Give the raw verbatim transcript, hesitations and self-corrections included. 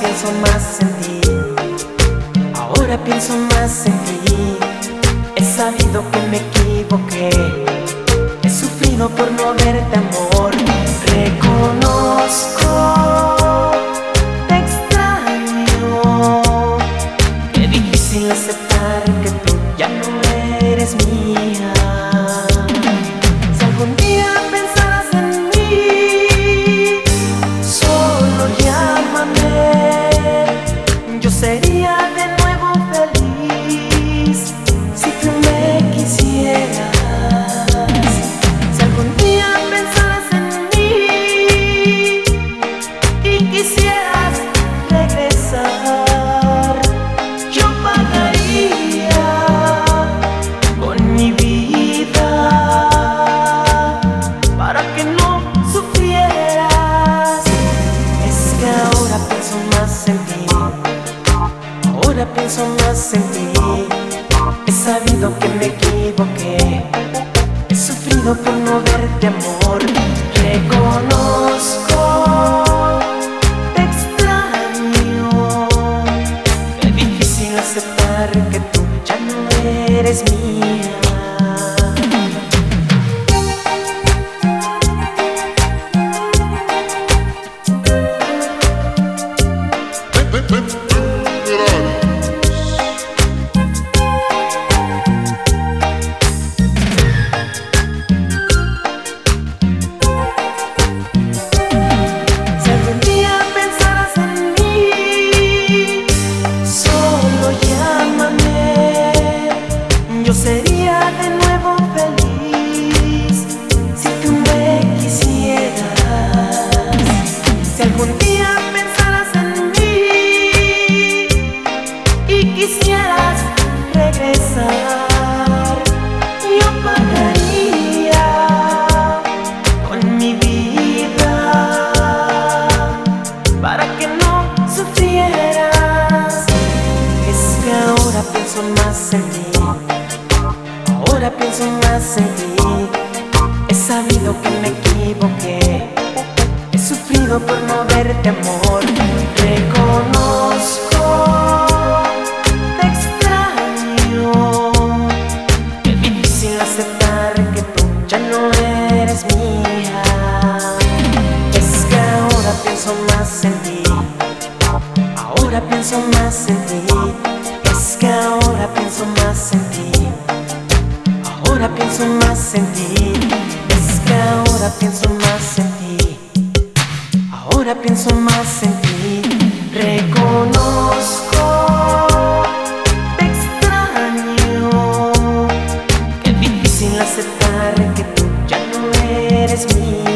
pienso más en ti, ahora pienso más en ti. He sabido que me equivoqué, he sufrido por no verte, amor. Reconozco, te extraño, qué difícil aceptar que tú ya no eres mía. Si algún día pensaras en mí, solo llámame, yo sería de nuevo feliz si tú me quisieras. Si algún día pensaras en mí y quisieras regresar, yo pagaría con mi vida para que no sufrieras. Es que ahora pienso más en ti, ahora pienso más en ti. He sabido que me equivoqué, he sufrido por no verte, amor. Reconozco, te extraño, qué difícil aceptar que tú ya no eres mía. Yo sería de nuevo feliz si tú me quisieras. Si algún día pensaras en mí y quisieras regresar, yo pagaría con mi vida para que no sufrieras. Es que ahora pienso más en ti, ahora pienso más en ti. He sabido que me equivoqué, he sufrido por no verte, amor. Reconozco, te extraño, qué difícil aceptar que tú ya no eres mía. Es que ahora pienso más en ti, ahora pienso más en ti. Es que ahora pienso más en ti, ahora pienso más en ti. Es que ahora pienso más en ti, ahora pienso más en ti. Reconozco, te extraño, qué difícil aceptar que tú ya no eres mía.